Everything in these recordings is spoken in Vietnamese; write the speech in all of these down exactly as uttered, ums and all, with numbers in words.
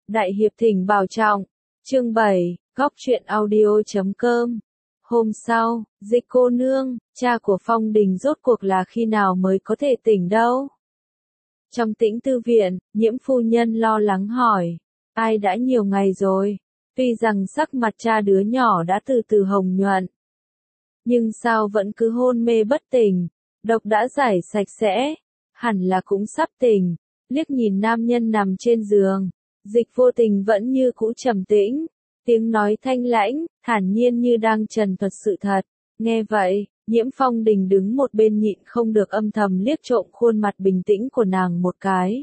Đại hiệp thỉnh bảo trọng. Chương bảy, góc truyện audio chấm com. Hôm sau, Dịch cô nương, cha của Phong Đình rốt cuộc là khi nào mới có thể tỉnh đâu? Trong Tĩnh Tư viện, Nhiễm phu nhân lo lắng hỏi, ai đã nhiều ngày rồi? Tuy rằng sắc mặt cha đứa nhỏ đã từ từ hồng nhuận, nhưng sao vẫn cứ hôn mê bất tỉnh, độc đã giải sạch sẽ, hẳn là cũng sắp tỉnh. Liếc nhìn nam nhân nằm trên giường, Dịch vô tình vẫn như cũ trầm tĩnh, tiếng nói thanh lãnh, thản nhiên như đang trần thuật sự thật. Nghe vậy, Nhiễm Phong Đình đứng một bên nhịn không được âm thầm liếc trộm khuôn mặt bình tĩnh của nàng một cái.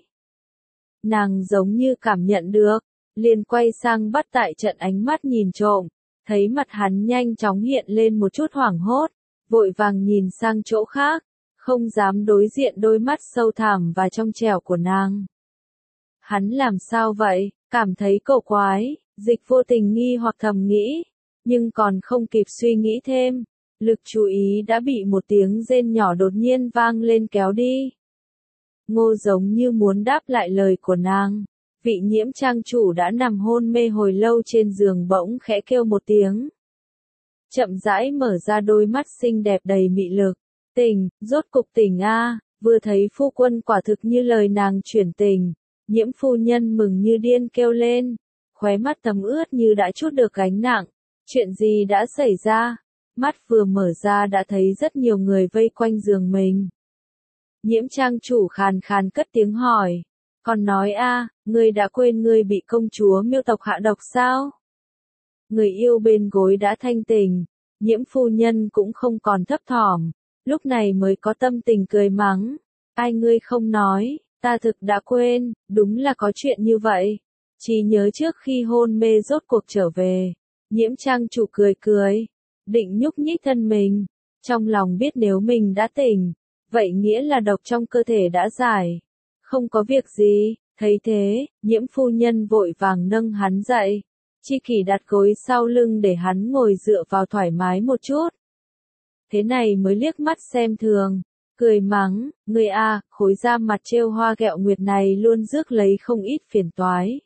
Nàng giống như cảm nhận được, liền quay sang bắt tại trận ánh mắt nhìn trộm, thấy mặt hắn nhanh chóng hiện lên một chút hoảng hốt, vội vàng nhìn sang chỗ khác, không dám đối diện đôi mắt sâu thẳm và trong trẻo của nàng. Hắn làm sao vậy? Cảm thấy cổ quái, Dịch vô tình nghi hoặc thầm nghĩ, nhưng còn không kịp suy nghĩ thêm, lực chú ý đã bị một tiếng rên nhỏ đột nhiên vang lên kéo đi. Ngô giống như muốn đáp lại lời của nàng, vị Nhiễm trang chủ đã nằm hôn mê hồi lâu trên giường bỗng khẽ kêu một tiếng. Chậm rãi mở ra đôi mắt xinh đẹp đầy mị lực, tỉnh, rốt cục tỉnh a, vừa thấy phu quân quả thực như lời nàng chuyển tình, Nhiễm phu nhân mừng như điên kêu lên, khóe mắt thấm ướt như đã trút được gánh nặng. Chuyện gì đã xảy ra? Mắt vừa mở ra đã thấy rất nhiều người vây quanh giường mình. Nhiễm trang chủ khàn khàn cất tiếng hỏi, còn nói a, ngươi đã quên ngươi bị công chúa Miêu tộc hạ độc sao? Người yêu bên gối đã thanh tỉnh, Nhiễm phu nhân cũng không còn thấp thỏm, lúc này mới có tâm tình cười mắng, ai ngươi không nói, ta thực đã quên, đúng là có chuyện như vậy. Chỉ nhớ trước khi hôn mê rốt cuộc trở về, Nhiễm trang chủ cười cười, định nhúc nhích thân mình, trong lòng biết nếu mình đã tỉnh, vậy nghĩa là độc trong cơ thể đã giải, không có việc gì. Thấy thế, Nhiễm phu nhân vội vàng nâng hắn dậy, chi kỷ đặt gối sau lưng để hắn ngồi dựa vào thoải mái một chút. Thế này mới liếc mắt xem thường, cười mắng, người a, khối da mặt trêu hoa ghẹo nguyệt này luôn rước lấy không ít phiền toái.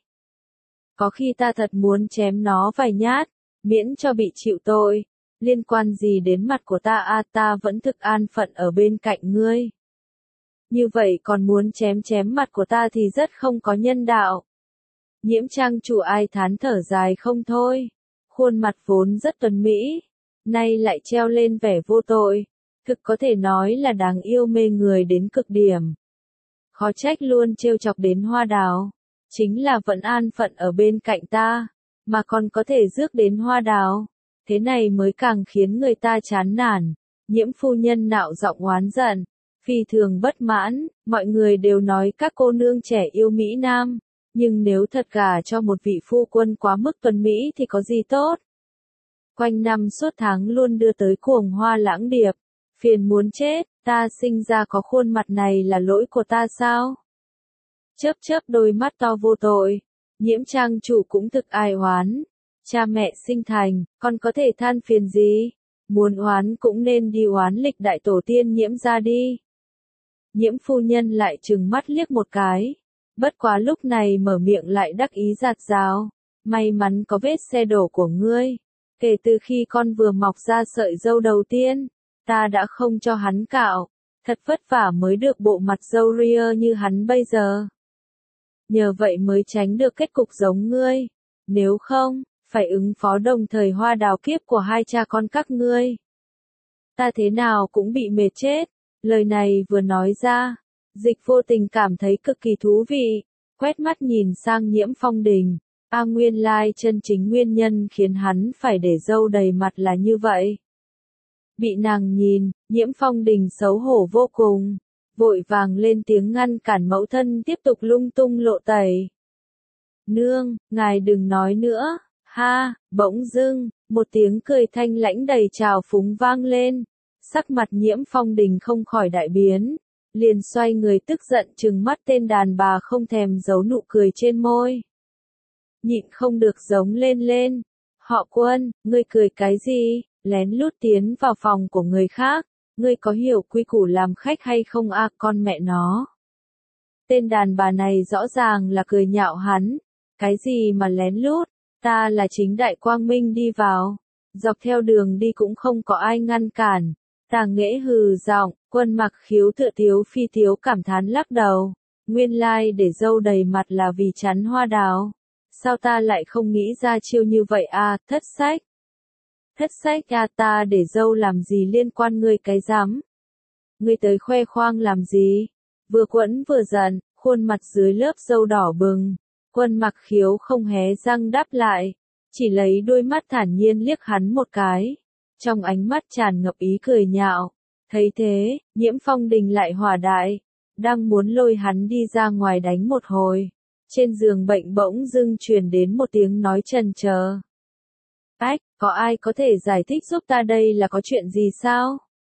Có khi ta thật muốn chém nó vài nhát, miễn cho bị chịu tội, liên quan gì đến mặt của ta a, ta vẫn thực an phận ở bên cạnh ngươi. Như vậy còn muốn chém chém mặt của ta thì rất không có nhân đạo. Nhiễm trang chủ ai thán thở dài không thôi, khuôn mặt vốn rất tuấn mỹ, nay lại treo lên vẻ vô tội, thực có thể nói là đáng yêu mê người đến cực điểm. Khó trách luôn trêu chọc đến Hoa Đào, chính là vẫn an phận ở bên cạnh ta, mà còn có thể rước đến Hoa Đào, thế này mới càng khiến người ta chán nản. Nhiễm phu nhân nạo giọng oán giận, phi thường bất mãn, mọi người đều nói các cô nương trẻ yêu Mỹ Nam, nhưng nếu thật gả cho một vị phu quân quá mức tuấn Mỹ thì có gì tốt. Quanh năm suốt tháng luôn đưa tới cuồng hoa lãng điệp, phiền muốn chết, ta sinh ra có khuôn mặt này là lỗi của ta sao? Chớp chớp đôi mắt to vô tội, Nhiễm trang chủ cũng thực ai oán, cha mẹ sinh thành, con có thể than phiền gì, muốn oán cũng nên đi oán lịch đại tổ tiên Nhiễm ra đi. Nhiễm phu nhân lại trừng mắt liếc một cái, bất quá lúc này mở miệng lại đắc ý giạt rào, may mắn có vết xe đổ của ngươi, kể từ khi con vừa mọc ra sợi râu đầu tiên, ta đã không cho hắn cạo, thật vất vả mới được bộ mặt râu ria như hắn bây giờ. Nhờ vậy mới tránh được kết cục giống ngươi, nếu không, phải ứng phó đồng thời Hoa Đào kiếp của hai cha con các ngươi. Ta thế nào cũng bị mệt chết. Lời này vừa nói ra, Dịch vô tình cảm thấy cực kỳ thú vị, quét mắt nhìn sang Nhiễm Phong Đình, a nguyên lai chân chính nguyên nhân khiến hắn phải để râu đầy mặt là như vậy. Bị nàng nhìn, Nhiễm Phong Đình xấu hổ vô cùng, vội vàng lên tiếng ngăn cản mẫu thân tiếp tục lung tung lộ tẩy. Nương, ngài đừng nói nữa, ha, bỗng dưng, một tiếng cười thanh lãnh đầy trào phúng vang lên. Sắc mặt Nhiễm Phong Đình không khỏi đại biến, liền xoay người tức giận trừng mắt tên đàn bà không thèm giấu nụ cười trên môi. Nhịn không được giống lên lên, họ Quân, ngươi cười cái gì, lén lút tiến vào phòng của người khác, ngươi có hiểu quy củ làm khách hay không a, con mẹ nó. Tên đàn bà này rõ ràng là cười nhạo hắn, Cái gì mà lén lút, ta là chính đại quang minh đi vào. Dọc theo đường đi cũng không có ai ngăn cản. Tà Nghệ hừ giọng, Quân Mặc Khiếu tựa tiếu phi tiếu cảm thán lắc đầu. Nguyên lai để dâu đầy mặt là vì chắn hoa đào. Sao ta lại không nghĩ ra chiêu như vậy à, thất sách. Thất sách à, ta để dâu làm gì liên quan ngươi cái rắm. Ngươi tới khoe khoang làm gì? Vừa quẫn vừa giận, khuôn mặt dưới lớp râu đỏ bừng. Quân Mặc Khiếu không hé răng đáp lại, chỉ lấy đôi mắt thản nhiên liếc hắn một cái. Trong ánh mắt tràn ngập ý cười nhạo. Thấy thế, Nhiễm Phong Đình lại hỏa đại, đang muốn lôi hắn đi ra ngoài đánh một hồi. Trên giường bệnh bỗng dưng truyền đến một tiếng nói trần chờ. Ách, có ai có thể giải thích giúp ta đây là có chuyện gì sao?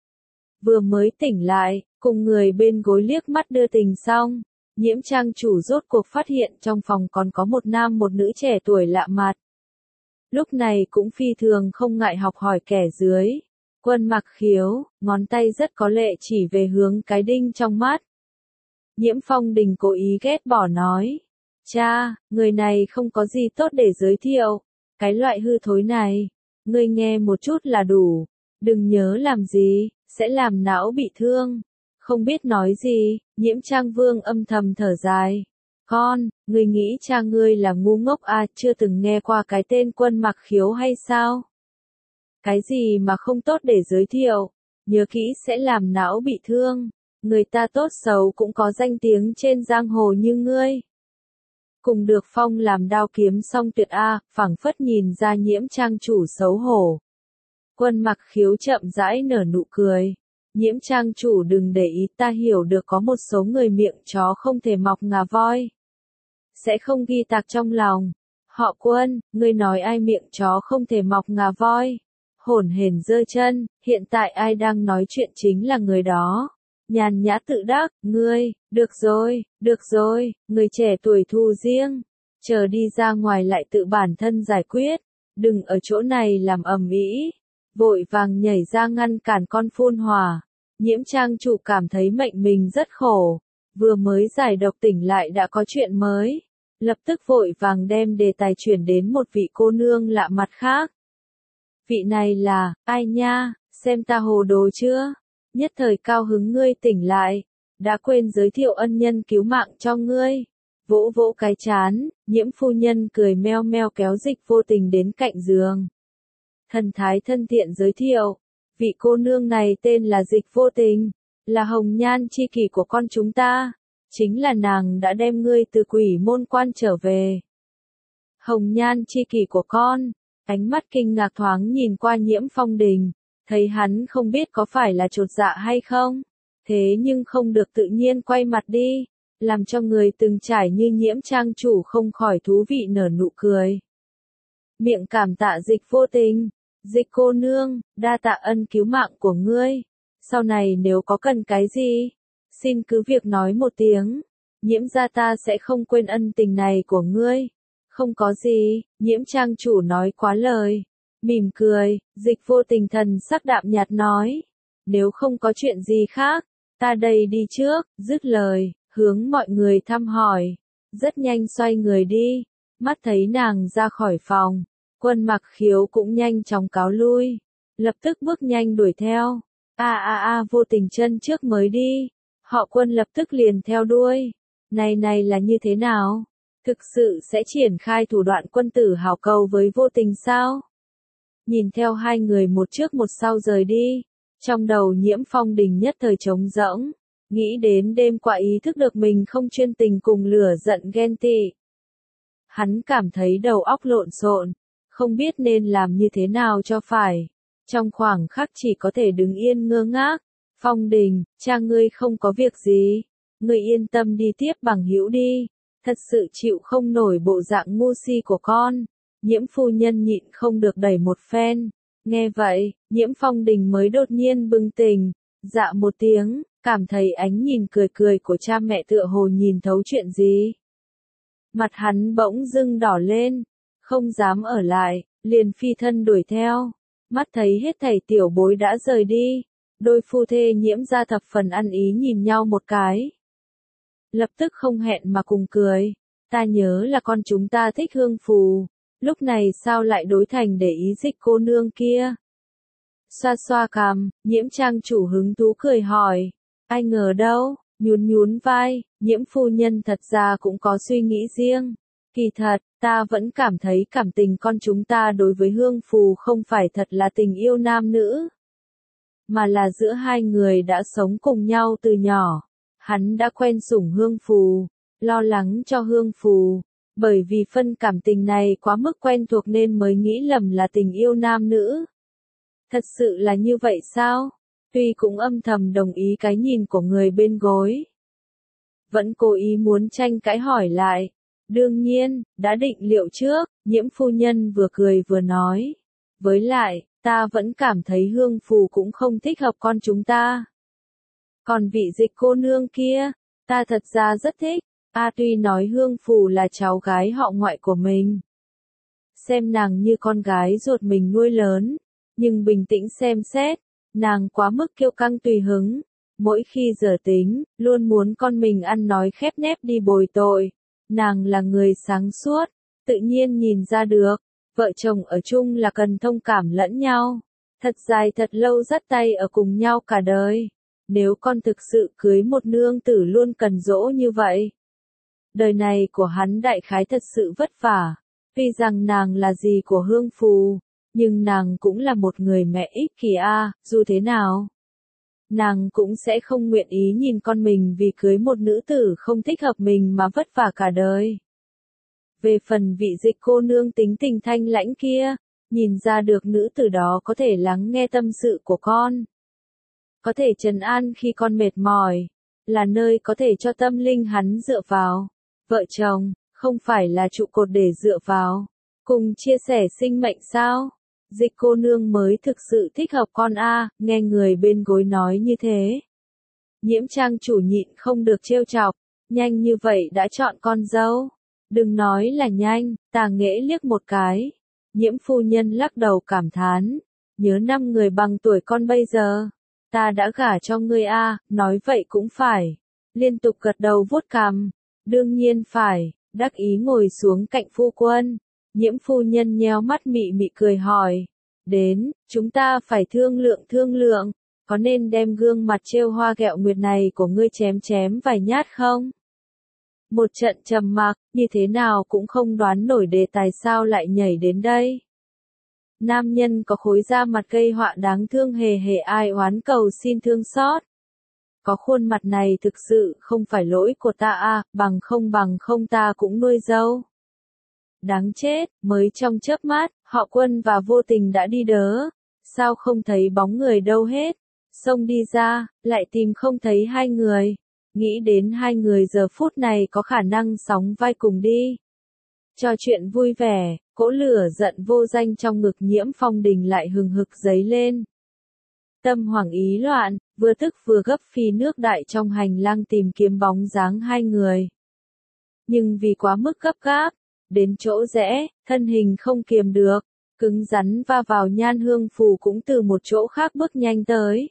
Vừa mới tỉnh lại, cùng người bên gối liếc mắt đưa tình xong, Nhiễm trang chủ rốt cuộc phát hiện trong phòng còn có một nam một nữ trẻ tuổi lạ mặt. Lúc này cũng phi thường không ngại học hỏi kẻ dưới. Quân Mặc Khiếu, ngón tay rất có lệ chỉ về hướng cái đinh trong mắt. Nhiễm Phong Đình cố ý ghét bỏ nói. Cha, người này không có gì tốt để giới thiệu. Cái loại hư thối này, ngươi nghe một chút là đủ. Đừng nhớ làm gì, sẽ làm não bị thương. Không biết nói gì, Nhiễm Trang Vương âm thầm thở dài. Con, ngươi nghĩ cha ngươi là ngu ngốc à, chưa từng nghe qua cái tên Quân Mặc Khiếu hay sao? Cái gì mà không tốt để giới thiệu, nhớ kỹ sẽ làm não bị thương. Người ta tốt xấu cũng có danh tiếng trên giang hồ như ngươi. Cùng được phong làm đao kiếm song tuyệt a, phảng phất nhìn ra Nhiễm trang chủ xấu hổ. Quân Mặc Khiếu chậm rãi nở nụ cười. Nhiễm trang chủ đừng để ý, ta hiểu được có một số người miệng chó không thể mọc ngà voi. Sẽ không ghi tạc trong lòng. Họ Quân, ngươi nói ai miệng chó không thể mọc ngà voi? Hổn hển giơ chân, hiện tại ai đang nói chuyện chính là người đó. Nhàn nhã tự đắc, ngươi, được rồi, được rồi, người trẻ tuổi thu riêng. Chờ đi ra ngoài lại tự bản thân giải quyết. Đừng ở chỗ này làm ầm ĩ. Vội vàng nhảy ra ngăn cản con phun hỏa. Nhiễm trang chủ cảm thấy mệnh mình rất khổ. Vừa mới giải độc tỉnh lại đã có chuyện mới. Lập tức vội vàng đem đề tài chuyển đến một vị cô nương lạ mặt khác. Vị này là, ai nha, xem ta hồ đồ chưa? Nhất thời cao hứng ngươi tỉnh lại. Đã quên giới thiệu ân nhân cứu mạng cho ngươi. Vỗ vỗ cái chán, Nhiễm phu nhân cười meo meo kéo Dịch Vô Tình đến cạnh giường. Thần thái thân thiện giới thiệu, vị cô nương này tên là Dịch Vô Tình, là hồng nhan chi kỷ của con chúng ta, chính là nàng đã đem ngươi từ quỷ môn quan trở về. Hồng nhan chi kỷ của con, ánh mắt kinh ngạc thoáng nhìn qua Nhiễm Phong Đình, thấy hắn không biết có phải là chột dạ hay không, thế nhưng không được tự nhiên quay mặt đi, làm cho người từng trải như Nhiễm trang chủ không khỏi thú vị nở nụ cười. Miệng cảm tạ Dịch Vô Tình. Dịch cô nương, đa tạ ân cứu mạng của ngươi. Sau này nếu có cần cái gì, xin cứ việc nói một tiếng. Nhiễm gia ta sẽ không quên ân tình này của ngươi. Không có gì, Nhiễm trang chủ nói quá lời. Mỉm cười, Dịch Vô Tình thần sắc đạm nhạt nói. Nếu không có chuyện gì khác, ta đây đi trước, dứt lời, hướng mọi người thăm hỏi. Rất nhanh xoay người đi, mắt thấy nàng ra khỏi phòng. Quân Mặc Khiếu cũng nhanh chóng cáo lui, lập tức bước nhanh đuổi theo. A a a Vô Tình chân trước mới đi, họ Quân lập tức liền theo đuôi. Này này là như thế nào? Thực sự sẽ triển khai thủ đoạn quân tử hảo cầu với Vô Tình sao? Nhìn theo hai người một trước một sau rời đi, trong đầu Nhiễm Phong Đình nhất thời trống rỗng, nghĩ đến đêm qua ý thức được mình không chuyên tình cùng lửa giận ghen tị. Hắn cảm thấy đầu óc lộn xộn. Không biết nên làm như thế nào cho phải. Trong khoảng khắc chỉ có thể đứng yên ngơ ngác. Phong Đình, cha ngươi không có việc gì. Ngươi yên tâm đi tiếp bằng hữu đi. Thật sự chịu không nổi bộ dạng ngu si của con. Nhiễm phu nhân nhịn không được đẩy một phen. Nghe vậy, Nhiễm Phong Đình mới đột nhiên bừng tỉnh. Dạ một tiếng, cảm thấy ánh nhìn cười cười của cha mẹ tựa hồ nhìn thấu chuyện gì. Mặt hắn bỗng dưng đỏ lên. Không dám ở lại, liền phi thân đuổi theo. Mắt thấy hết thảy tiểu bối đã rời đi. Đôi phu thê Nhiễm gia thập phần ăn ý nhìn nhau một cái. Lập tức không hẹn mà cùng cười. Ta nhớ là con chúng ta thích hương phù, lúc này sao lại đổi thành để ý Dịch cô nương kia? Xoa xoa cằm, Nhiễm trang chủ hứng thú cười hỏi. Ai ngờ đâu, nhún nhún vai, Nhiễm phu nhân thật ra cũng có suy nghĩ riêng. Kỳ thật, ta vẫn cảm thấy cảm tình con chúng ta đối với hương phù không phải thật là tình yêu nam nữ, mà là giữa hai người đã sống cùng nhau từ nhỏ. Hắn đã quen sủng hương phù, lo lắng cho hương phù, bởi vì phân cảm tình này quá mức quen thuộc nên mới nghĩ lầm là tình yêu nam nữ. Thật sự là như vậy sao? Tuy cũng âm thầm đồng ý cái nhìn của người bên gối, vẫn cố ý muốn tranh cãi hỏi lại. Đương nhiên, đã định liệu trước, Nhiễm phu nhân vừa cười vừa nói. Với lại, ta vẫn cảm thấy hương phù cũng không thích hợp con chúng ta. Còn vị Dịch cô nương kia, ta thật ra rất thích. A tuy nói hương phù là cháu gái họ ngoại của mình, xem nàng như con gái ruột mình nuôi lớn, nhưng bình tĩnh xem xét, nàng quá mức kiêu căng tùy hứng. Mỗi khi dở tính, luôn muốn con mình ăn nói khép nép đi bồi tội. Nàng là người sáng suốt, tự nhiên nhìn ra được, vợ chồng ở chung là cần thông cảm lẫn nhau. Thật dài thật lâu dắt tay ở cùng nhau cả đời. Nếu con thực sự cưới một nương tử luôn cần dỗ như vậy, đời này của hắn đại khái thật sự vất vả. Tuy rằng nàng là dì của hương phù, nhưng nàng cũng là một người mẹ ích kỷ a, dù thế nào nàng cũng sẽ không nguyện ý nhìn con mình vì cưới một nữ tử không thích hợp mình mà vất vả cả đời. Về phần vị Dịch cô nương tính tình thanh lãnh kia, nhìn ra được nữ tử đó có thể lắng nghe tâm sự của con, có thể trấn an khi con mệt mỏi, là nơi có thể cho tâm linh hắn dựa vào. Vợ chồng, không phải là trụ cột để dựa vào, cùng chia sẻ sinh mệnh sao? Dịch cô nương mới thực sự thích hợp con a, nghe người bên gối nói như thế. Nhiễm trang chủ nhịn không được trêu chọc, nhanh như vậy đã chọn con dâu. Đừng nói là nhanh, Tà Nghễ liếc một cái. Nhiễm phu nhân lắc đầu cảm thán, nhớ năm người bằng tuổi con bây giờ, ta đã gả cho ngươi a, nói vậy cũng phải. Liên tục gật đầu vuốt cằm, đương nhiên phải, đắc ý ngồi xuống cạnh phu quân. Nhiễm phu nhân nheo mắt mị mị cười hỏi, đến, chúng ta phải thương lượng thương lượng, có nên đem gương mặt trêu hoa ghẹo nguyệt này của ngươi chém chém vài nhát không? Một trận trầm mặc, như thế nào cũng không đoán nổi đề tài sao lại nhảy đến đây. Nam nhân có khối da mặt gây họa đáng thương hề hề ai oán cầu xin thương xót. Có khuôn mặt này thực sự không phải lỗi của ta à, bằng không bằng không ta cũng nuôi dâu. Đáng chết, mới trong chớp mắt, họ Quân và Vô Tình đã đi đớ. Sao không thấy bóng người đâu hết? Xông đi ra, lại tìm không thấy hai người. Nghĩ đến hai người giờ phút này có khả năng sóng vai cùng đi. Trò chuyện vui vẻ, cỗ lửa giận vô danh trong ngực Nhiễm Phong Đình lại hừng hực dấy lên. Tâm hoảng ý loạn, vừa tức vừa gấp phi nước đại trong hành lang tìm kiếm bóng dáng hai người. Nhưng vì quá mức gấp gáp, đến chỗ rẽ, thân hình không kiềm được, cứng rắn va vào Nhan Hương Phù cũng từ một chỗ khác bước nhanh tới.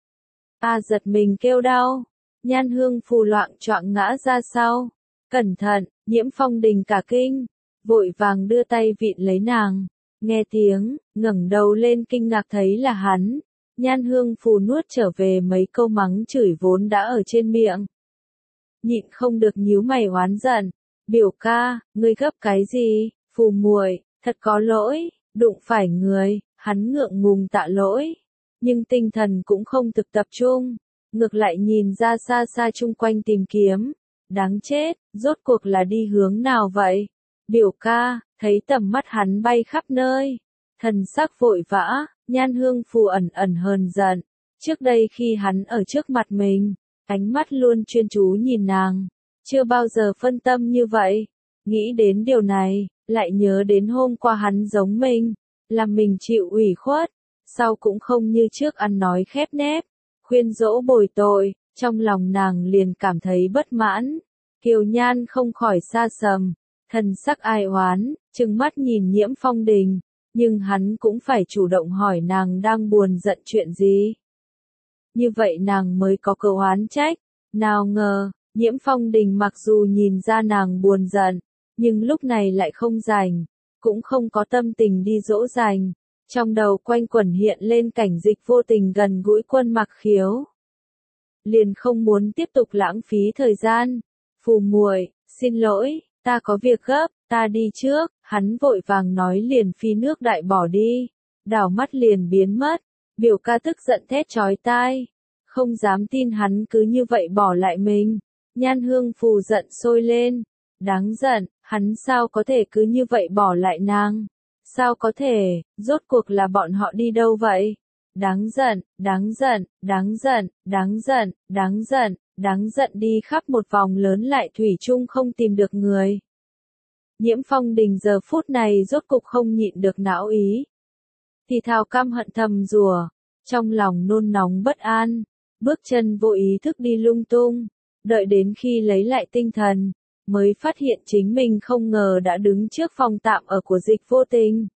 A giật mình kêu đau, Nhan Hương Phù loạng choạng ngã ra sau. Cẩn thận, Nhiễm Phong Đình cả kinh, vội vàng đưa tay vịn lấy nàng. Nghe tiếng, ngẩng đầu lên kinh ngạc thấy là hắn. Nhan Hương Phù nuốt trở về mấy câu mắng chửi vốn đã ở trên miệng. Nhịn không được nhíu mày oán giận. Biểu ca, ngươi gấp cái gì? Phù muội, thật có lỗi, đụng phải người. Hắn ngượng ngùng tạ lỗi, nhưng tinh thần cũng không thực tập trung, ngược lại nhìn ra xa xa chung quanh tìm kiếm. Đáng chết, rốt cuộc là đi hướng nào vậy? Biểu ca, thấy tầm mắt hắn bay khắp nơi, thần sắc vội vã. Nhan Hương Phù ẩn ẩn hờn giận. Trước đây khi hắn ở trước mặt mình, ánh mắt luôn chuyên chú nhìn nàng, chưa bao giờ phân tâm như vậy. Nghĩ đến điều này, lại nhớ đến hôm qua hắn giống mình, làm mình chịu ủy khuất, sau cũng không như trước ăn nói khép nép, khuyên dỗ bồi tội, trong lòng nàng liền cảm thấy bất mãn. Kiều Nhan không khỏi xa sầm, thần sắc ai oán, trừng mắt nhìn Nhiễm Phong Đình. Nhưng hắn cũng phải chủ động hỏi nàng đang buồn giận chuyện gì. Như vậy nàng mới có cơ oán trách. Nào ngờ, Nhiễm Phong Đình mặc dù nhìn ra nàng buồn giận, nhưng lúc này lại không rảnh, cũng không có tâm tình đi dỗ dành. Trong đầu quanh quẩn hiện lên cảnh Dịch Vô Tình gần gũi Quân Mặc Khiếu. Liền không muốn tiếp tục lãng phí thời gian. Phù muội, xin lỗi, ta có việc gấp, ta đi trước. Hắn vội vàng nói liền phi nước đại bỏ đi. Đảo mắt liền biến mất. Biểu ca tức giận thét chói tai. Không dám tin hắn cứ như vậy bỏ lại mình. Nhan Hương Phù giận sôi lên. Đáng giận, hắn sao có thể cứ như vậy bỏ lại nàng? Sao có thể, rốt cuộc là bọn họ đi đâu vậy? Đáng giận, đáng giận, đáng giận, đáng giận, đáng giận, đáng giận đi khắp một vòng lớn lại thủy chung không tìm được người. Nhiễm Phong Đình giờ phút này rốt cục không nhịn được não ý. Thì thào căm hận thầm rủa, trong lòng nôn nóng bất an, bước chân vô ý thức đi lung tung, đợi đến khi lấy lại tinh thần, mới phát hiện chính mình không ngờ đã đứng trước phòng tạm ở của Dịch Vô Tình.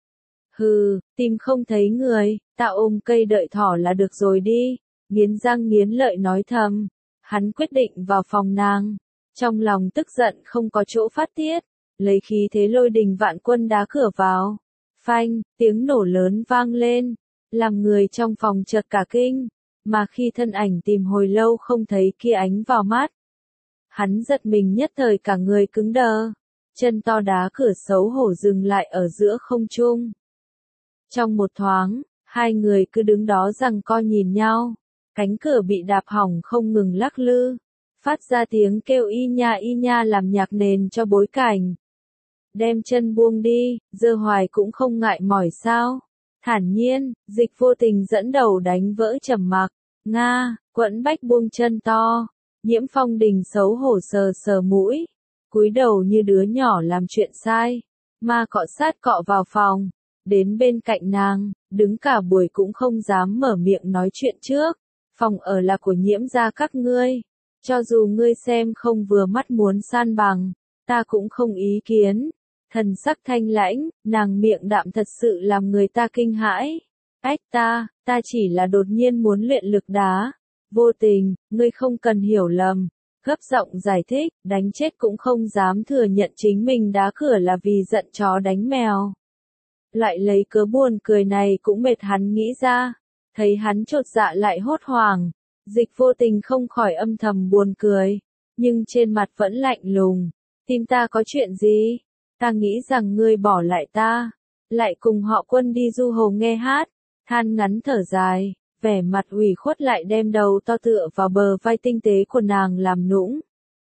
Hừ, tìm không thấy người, ta ôm cây đợi thỏ là được rồi đi, nghiến răng nghiến lợi nói thầm. Hắn quyết định vào phòng nàng, trong lòng tức giận không có chỗ phát tiết, lấy khí thế lôi đình vạn quân đá cửa vào. Phanh, tiếng nổ lớn vang lên, làm người trong phòng chợt cả kinh, mà khi thân ảnh tìm hồi lâu không thấy kia ánh vào mắt. Hắn giật mình nhất thời cả người cứng đờ, chân to đá cửa xấu hổ dừng lại ở giữa không trung. Trong một thoáng, hai người cứ đứng đó giằng co nhìn nhau, cánh cửa bị đạp hỏng không ngừng lắc lư, phát ra tiếng kêu y nha y nha làm nhạc nền cho bối cảnh. Đem chân buông đi, dơ hoài cũng không ngại mỏi sao. Thản nhiên, Dịch Vô Tình dẫn đầu đánh vỡ trầm mặc. Nga, Quẫn Bách buông chân to. Nhiễm Phong Đình xấu hổ sờ sờ mũi, cúi đầu như đứa nhỏ làm chuyện sai, mà cọ sát cọ vào phòng, đến bên cạnh nàng, đứng cả buổi cũng không dám mở miệng nói chuyện trước. Phòng ở là của Nhiễm gia các ngươi, cho dù ngươi xem không vừa mắt muốn san bằng, ta cũng không ý kiến. Thần sắc thanh lãnh, nàng miệng đạm thật sự làm người ta kinh hãi. Ách ta, ta chỉ là đột nhiên muốn luyện lực đá. Vô Tình, ngươi không cần hiểu lầm. Gấp giọng giải thích, đánh chết cũng không dám thừa nhận chính mình đá cửa là vì giận chó đánh mèo. Lại lấy cớ buồn cười này cũng mệt hắn nghĩ ra. Thấy hắn chột dạ lại hốt hoảng. Dịch Vô Tình không khỏi âm thầm buồn cười. Nhưng trên mặt vẫn lạnh lùng. Tim ta có chuyện gì? Ta nghĩ rằng ngươi bỏ lại ta. Lại cùng họ Quân đi du hồ nghe hát. Than ngắn thở dài. Vẻ mặt ủy khuất lại đem đầu to tựa vào bờ vai tinh tế của nàng làm nũng.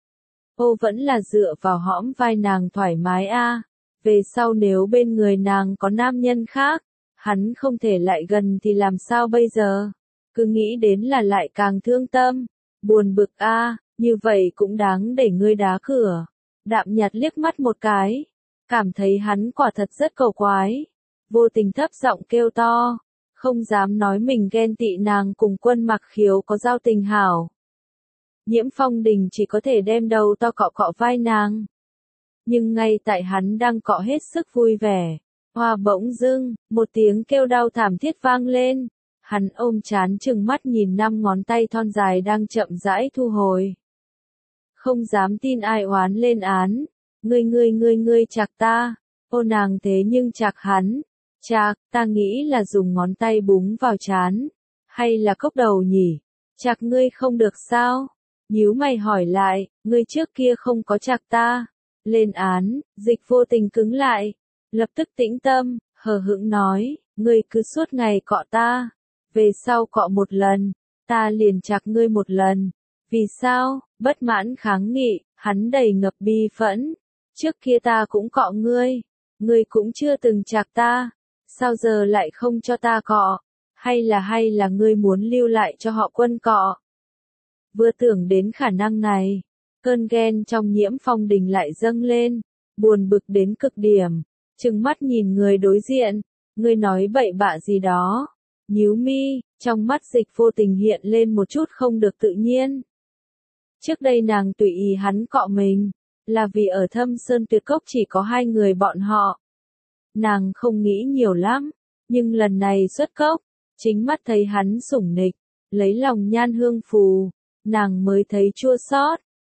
Ô vẫn là dựa vào hõm vai nàng thoải mái a. À. Về sau nếu bên người nàng có nam nhân khác, hắn không thể lại gần thì làm sao bây giờ? Cứ nghĩ đến là lại càng thương tâm, buồn bực a, à, như vậy cũng đáng để ngươi đá cửa. Đạm nhạt liếc mắt một cái, cảm thấy hắn quả thật rất cầu quái. Vô Tình thấp giọng kêu to. Không dám nói mình ghen tị nàng cùng Quân Mặc Khiếu có giao tình hảo. Nhiễm Phong Đình chỉ có thể đem đầu to cọ cọ vai nàng. Nhưng ngay tại hắn đang cọ hết sức vui vẻ, hoa bỗng dưng, một tiếng kêu đau thảm thiết vang lên. Hắn ôm chán trừng mắt nhìn năm ngón tay thon dài đang chậm rãi thu hồi. Không dám tin ai oán lên án. Ngươi ngươi ngươi ngươi chạc ta. Ô nàng thế nhưng chạc hắn. Chạc, ta nghĩ là dùng ngón tay búng vào trán, hay là cốc đầu nhỉ? Chạc ngươi không được sao? Nhíu mày hỏi lại, ngươi trước kia không có chạc ta. Lên án, Dịch Vô Tình cứng lại, lập tức tĩnh tâm, hờ hững nói, ngươi cứ suốt ngày cọ ta, về sau cọ một lần, ta liền chạc ngươi một lần. Vì sao? Bất mãn kháng nghị, hắn đầy ngập bi phẫn. Trước kia ta cũng cọ ngươi, ngươi cũng chưa từng chạc ta. Sao giờ lại không cho ta cọ? Hay là hay là ngươi muốn lưu lại cho họ Quân cọ? Vừa tưởng đến khả năng này, cơn ghen trong Nhiễm Phong Đình lại dâng lên, buồn bực đến cực điểm, trừng mắt nhìn người đối diện, ngươi nói bậy bạ gì đó? Nhíu mi, trong mắt Dịch Vô Tình hiện lên một chút không được tự nhiên. Trước đây nàng tùy ý hắn cọ mình, là vì ở Thâm Sơn Tuyệt Cốc chỉ có hai người bọn họ. Nàng không nghĩ nhiều lắm, nhưng lần này xuất cốc, chính mắt thấy hắn sủng nịch, lấy lòng Nhan Hương Phù, nàng mới thấy chua xót,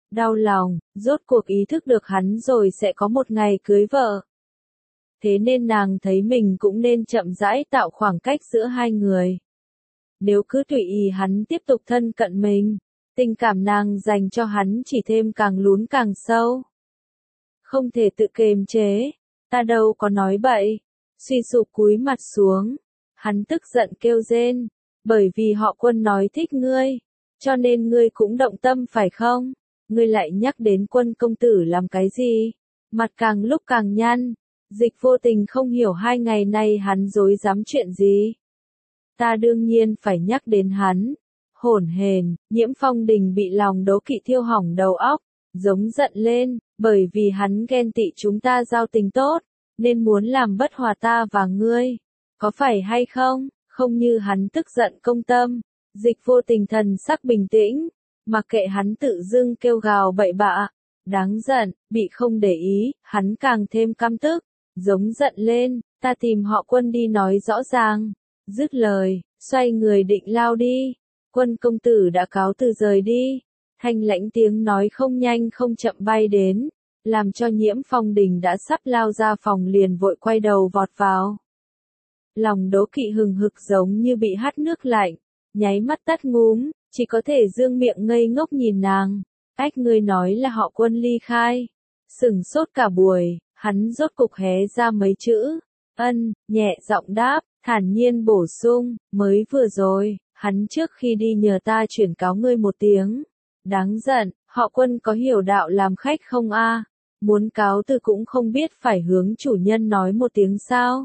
Đau lòng, rốt cuộc ý thức được hắn rồi sẽ có một ngày cưới vợ. Thế nên nàng thấy mình cũng nên chậm rãi tạo khoảng cách giữa hai người. Nếu cứ tùy ý hắn tiếp tục thân cận mình, tình cảm nàng dành cho hắn chỉ thêm càng lún càng sâu. Không thể tự kiềm chế, ta đâu có nói bậy. Suy sụp cúi mặt xuống, hắn tức giận kêu rên, bởi vì họ Quân nói thích ngươi, cho nên ngươi cũng động tâm phải không? Ngươi lại nhắc đến Quân công tử làm cái gì? Mặt càng lúc càng nhăn, Dịch Vô Tình không hiểu hai ngày nay hắn dối dám chuyện gì. Ta đương nhiên phải nhắc đến hắn. Hổn hển, Nhiễm Phong Đình bị lòng đố kỵ thiêu hỏng đầu óc, giống giận lên, bởi vì hắn ghen tị chúng ta giao tình tốt, nên muốn làm bất hòa ta và ngươi. Có phải hay không? Không như hắn tức giận công tâm. Dịch Vô Tình thần sắc bình tĩnh, mặc kệ hắn tự dưng kêu gào bậy bạ, đáng giận, bị không để ý, hắn càng thêm căm tức, giống giận lên, ta tìm họ Quân đi nói rõ ràng. Dứt lời, xoay người định lao đi. Quân công tử đã cáo từ rời đi. Thanh lãnh tiếng nói không nhanh không chậm bay đến, làm cho Nhiễm Phong Đình đã sắp lao ra phòng liền vội quay đầu vọt vào. Lòng đố kỵ hừng hực giống như bị hắt nước lạnh, nháy mắt tắt ngúm, chỉ có thể dương miệng ngây ngốc nhìn nàng. Ách, ngươi nói là họ Quân ly khai. Sửng sốt cả buổi, hắn rốt cục hé ra mấy chữ. Ân, nhẹ giọng đáp, thản nhiên bổ sung, mới vừa rồi, hắn trước khi đi nhờ ta chuyển cáo ngươi một tiếng. Đáng giận, họ Quân có hiểu đạo làm khách không a? Muốn cáo từ cũng không biết phải hướng chủ nhân nói một tiếng sao?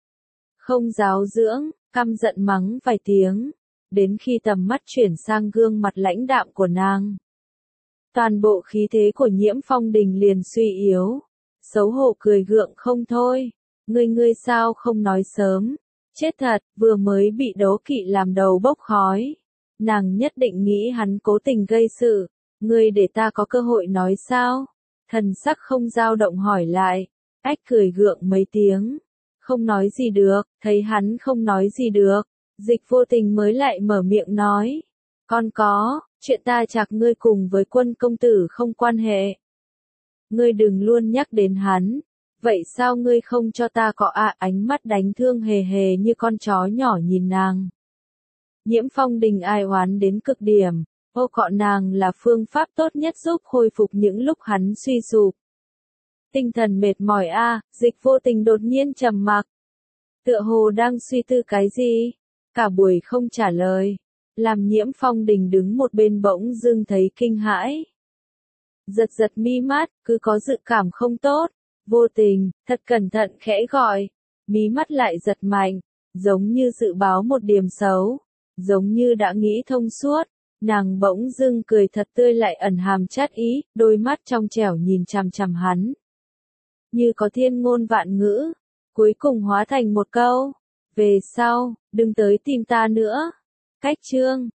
Không giáo dưỡng, căm giận mắng vài tiếng, đến khi tầm mắt chuyển sang gương mặt lãnh đạm của nàng. Toàn bộ khí thế của Nhiễm Phong Đình liền suy yếu, xấu hổ cười gượng không thôi. Ngươi ngươi sao không nói sớm? Chết thật, vừa mới bị đố kỵ làm đầu bốc khói. Nàng nhất định nghĩ hắn cố tình gây sự. Ngươi để ta có cơ hội nói sao? Thần sắc không dao động hỏi lại. Ách cười gượng mấy tiếng. Không nói gì được, thấy hắn không nói gì được. Dịch Vô Tình mới lại mở miệng nói. Con có, chuyện ta chạc ngươi cùng với Quân công tử không quan hệ. Ngươi đừng luôn nhắc đến hắn. Vậy sao ngươi không cho ta cọ ạ? Ánh mắt đánh thương hề hề như con chó nhỏ nhìn nàng. Nhiễm Phong Đình ai oán đến cực điểm, ô cọ nàng là phương pháp tốt nhất giúp khôi phục những lúc hắn suy sụp. Tinh thần mệt mỏi a, Dịch Vô Tình đột nhiên trầm mặc. Tựa hồ đang suy tư cái gì, cả buổi không trả lời, làm Nhiễm Phong Đình đứng một bên bỗng dưng thấy kinh hãi. Giật giật mi mắt, cứ có dự cảm không tốt. Vô Tình, thật cẩn thận khẽ gọi, mí mắt lại giật mạnh, giống như dự báo một điểm xấu, giống như đã nghĩ thông suốt, nàng bỗng dưng cười thật tươi lại ẩn hàm chát ý, đôi mắt trong trẻo nhìn chằm chằm hắn. Như có thiên ngôn vạn ngữ, cuối cùng hóa thành một câu, về sau, đừng tới tìm ta nữa. Cách chương